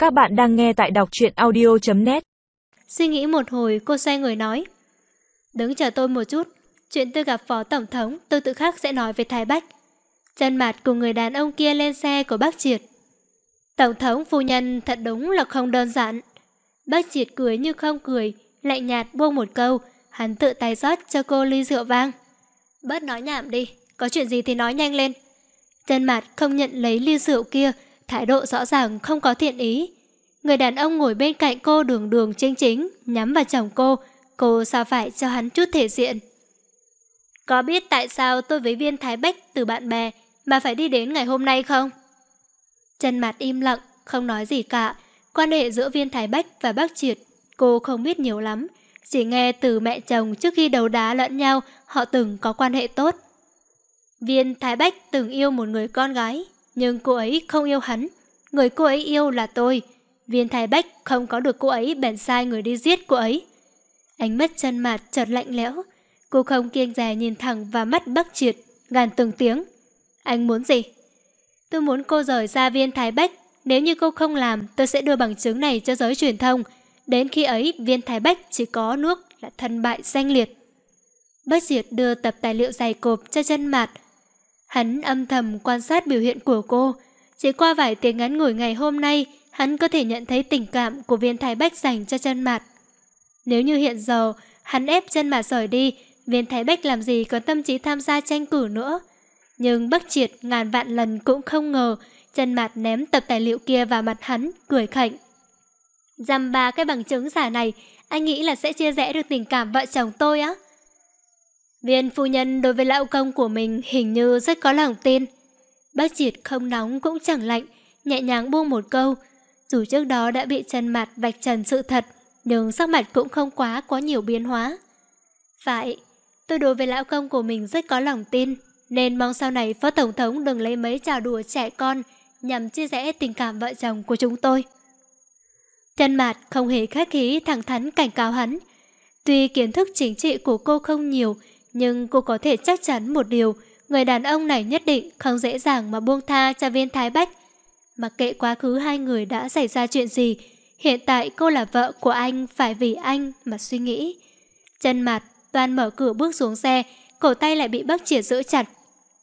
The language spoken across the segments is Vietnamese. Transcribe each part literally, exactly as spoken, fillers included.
Các bạn đang nghe tại đọc truyện audio chấm net. Suy nghĩ một hồi, cô xoay người nói: Đứng chờ tôi một chút, chuyện tôi gặp phó tổng thống tôi tự khắc sẽ nói với Thái Bách. Chân Mạt cùng người đàn ông kia lên xe của bác Triệt. Tổng thống phu nhân thật đúng là không đơn giản. Bác Triệt cười như không cười, lạnh nhạt buông một câu, hắn tự tay rót cho cô ly rượu vang. Bớt nói nhảm đi, có chuyện gì thì nói nhanh lên. Chân Mạt không nhận lấy ly rượu kia, thái độ rõ ràng không có thiện ý. Người đàn ông ngồi bên cạnh cô đường đường chính chính, nhắm vào chồng cô, cô sao phải cho hắn chút thể diện. Có biết tại sao tôi với Viên Thái Bách từ bạn bè mà phải đi đến ngày hôm nay không? Chân Mạt im lặng, không nói gì cả. Quan hệ giữa Viên Thái Bách và bác Triệt, cô không biết nhiều lắm. Chỉ nghe từ mẹ chồng trước khi đấu đá lẫn nhau, họ từng có quan hệ tốt. Viên Thái Bách từng yêu một người con gái, nhưng cô ấy không yêu hắn. Người cô ấy yêu là tôi. Viên Thái Bách không có được cô ấy bèn sai người đi giết cô ấy. Ánh mắt Chân Mạt chợt lạnh lẽo. Cô không kiêng dè nhìn thẳng vào mắt bác Triệt, gàn từng tiếng. Anh muốn gì? Tôi muốn cô rời xa Viên Thái Bách. Nếu như cô không làm, tôi sẽ đưa bằng chứng này cho giới truyền thông. Đến khi ấy, Viên Thái Bách chỉ có nước là thân bại danh liệt. Bác Triệt đưa tập tài liệu dày cộp cho Chân Mạt. Hắn âm thầm quan sát biểu hiện của cô. Chỉ qua vài tiếng ngắn ngủi ngày hôm nay, hắn có thể nhận thấy tình cảm của Viên Thái Bách dành cho Chân Mạt. Nếu như hiện giờ, hắn ép Chân Mạt rời đi, Viên Thái Bách làm gì có tâm trí tham gia tranh cử nữa. Nhưng Bác Triệt ngàn vạn lần cũng không ngờ Chân Mạt ném tập tài liệu kia vào mặt hắn, cười khạnh. Dăm ba cái bằng chứng giả này, anh nghĩ là sẽ chia rẽ được tình cảm vợ chồng tôi á? Viên phu nhân đối với lão công của mình hình như rất có lòng tin. Bác Triệt không nóng cũng chẳng lạnh, nhẹ nhàng buông một câu. Dù trước đó đã bị Chân Mạt vạch trần sự thật, nhưng sắc mặt cũng không quá có nhiều biến hóa. Phải, tôi đối với lão công của mình rất có lòng tin, nên mong sau này phó tổng thống đừng lấy mấy trò đùa trẻ con nhằm chia rẽ tình cảm vợ chồng của chúng tôi. Chân Mạt không hề khách khí thẳng thắn cảnh cáo hắn. Tuy kiến thức chính trị của cô không nhiều, nhưng cô có thể chắc chắn một điều, người đàn ông này nhất định không dễ dàng mà buông tha cho Viên Thái Bách. Mặc kệ quá khứ hai người đã xảy ra chuyện gì, hiện tại cô là vợ của anh, phải vì anh mà suy nghĩ. Chân Mạt toan mở cửa bước xuống xe, cổ tay lại bị Bác Triệt giữ chặt.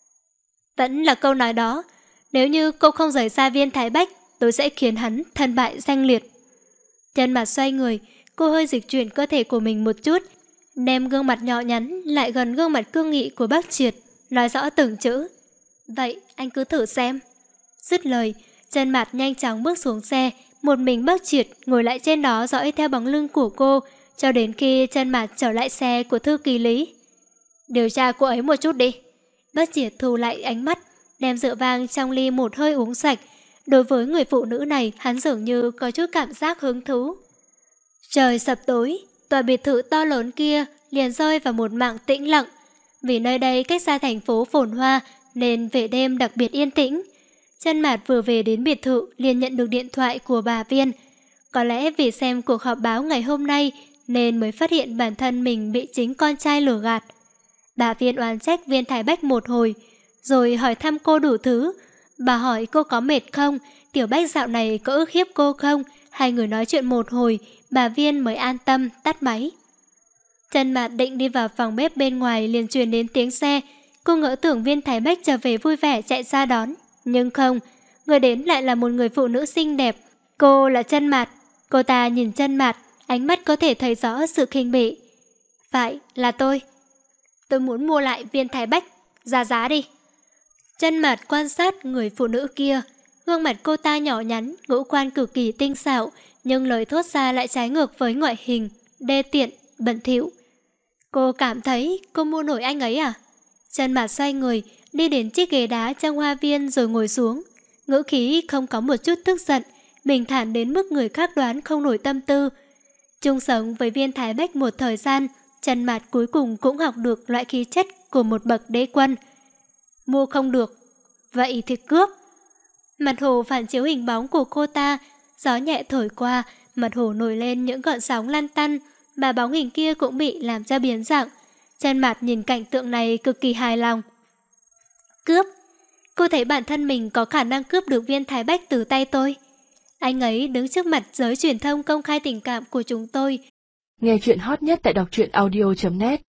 Vẫn là câu nói đó, nếu như cô không rời xa Viên Thái Bách, tôi sẽ khiến hắn thân bại danh liệt. Chân Mạt xoay người, cô hơi dịch chuyển cơ thể của mình một chút, đem gương mặt nhỏ nhắn lại gần gương mặt cương nghị của Bác Triệt, nói rõ từng chữ. Vậy anh cứ thử xem. Dứt lời, Chân Mạt nhanh chóng bước xuống xe, một mình Bác Triệt ngồi lại trên đó dõi theo bóng lưng của cô, cho đến khi Chân Mạt trở lại xe của thư ký Lý. Điều tra cô ấy một chút đi. Bác Triệt thu lại ánh mắt, đem rượu vang trong ly một hơi uống sạch. Đối với người phụ nữ này, hắn dường như có chút cảm giác hứng thú. Trời sập tối, tòa biệt thự to lớn kia liền rơi vào một mảng tĩnh lặng. Vì nơi đây cách xa thành phố phồn hoa nên về đêm đặc biệt yên tĩnh. Chân Mạt vừa về đến biệt thự liền nhận được điện thoại của bà Viên. Có lẽ vì xem cuộc họp báo ngày hôm nay nên mới phát hiện bản thân mình bị chính con trai lừa gạt. Bà Viên oán trách Viên Thái Bách một hồi, rồi hỏi thăm cô đủ thứ. Bà hỏi cô có mệt không, Tiểu Bách dạo này có ức hiếp cô không. Hai người nói chuyện một hồi, bà Viên mới an tâm tắt máy. Chân Mạt định đi vào phòng bếp bên ngoài liền truyền đến tiếng xe. Cô ngỡ tưởng Viên Thái Bách trở về vui vẻ chạy ra đón. Nhưng không, người đến lại là một người phụ nữ xinh đẹp. Cô là Chân Mạt. Cô ta nhìn Chân Mạt, ánh mắt có thể thấy rõ sự khinh bỉ. Phải, là tôi. Tôi muốn mua lại Viên Thái Bách, ra giá đi. Chân Mạt quan sát người phụ nữ kia. Gương mặt cô ta nhỏ nhắn, ngũ quan cực kỳ tinh xảo, nhưng lời thốt ra lại trái ngược với ngoại hình, đê tiện, bẩn thỉu. Cô cảm thấy cô mua nổi anh ấy à? Chân Mạt xoay người, đi đến chiếc ghế đá trong hoa viên rồi ngồi xuống. Ngữ khí không có một chút tức giận, bình thản đến mức người khác đoán không nổi tâm tư. Chung sống với Viên Thái Bách một thời gian, Chân Mạt cuối cùng cũng học được loại khí chất của một bậc đế quân. Mua không được, vậy thì cướp. Mặt hồ phản chiếu hình bóng của cô ta, gió nhẹ thổi qua, mặt hồ nổi lên những gợn sóng lăn tăn, mà bóng hình kia cũng bị làm cho biến dạng. Chân Mạt nhìn cảnh tượng này cực kỳ hài lòng. Cướp? Cô thấy bản thân mình có khả năng cướp được Viên Thái Bách từ tay tôi. Anh ấy đứng trước mặt giới truyền thông công khai tình cảm của chúng tôi. Nghe chuyện hot nhất tại đọc truyện audio chấm net.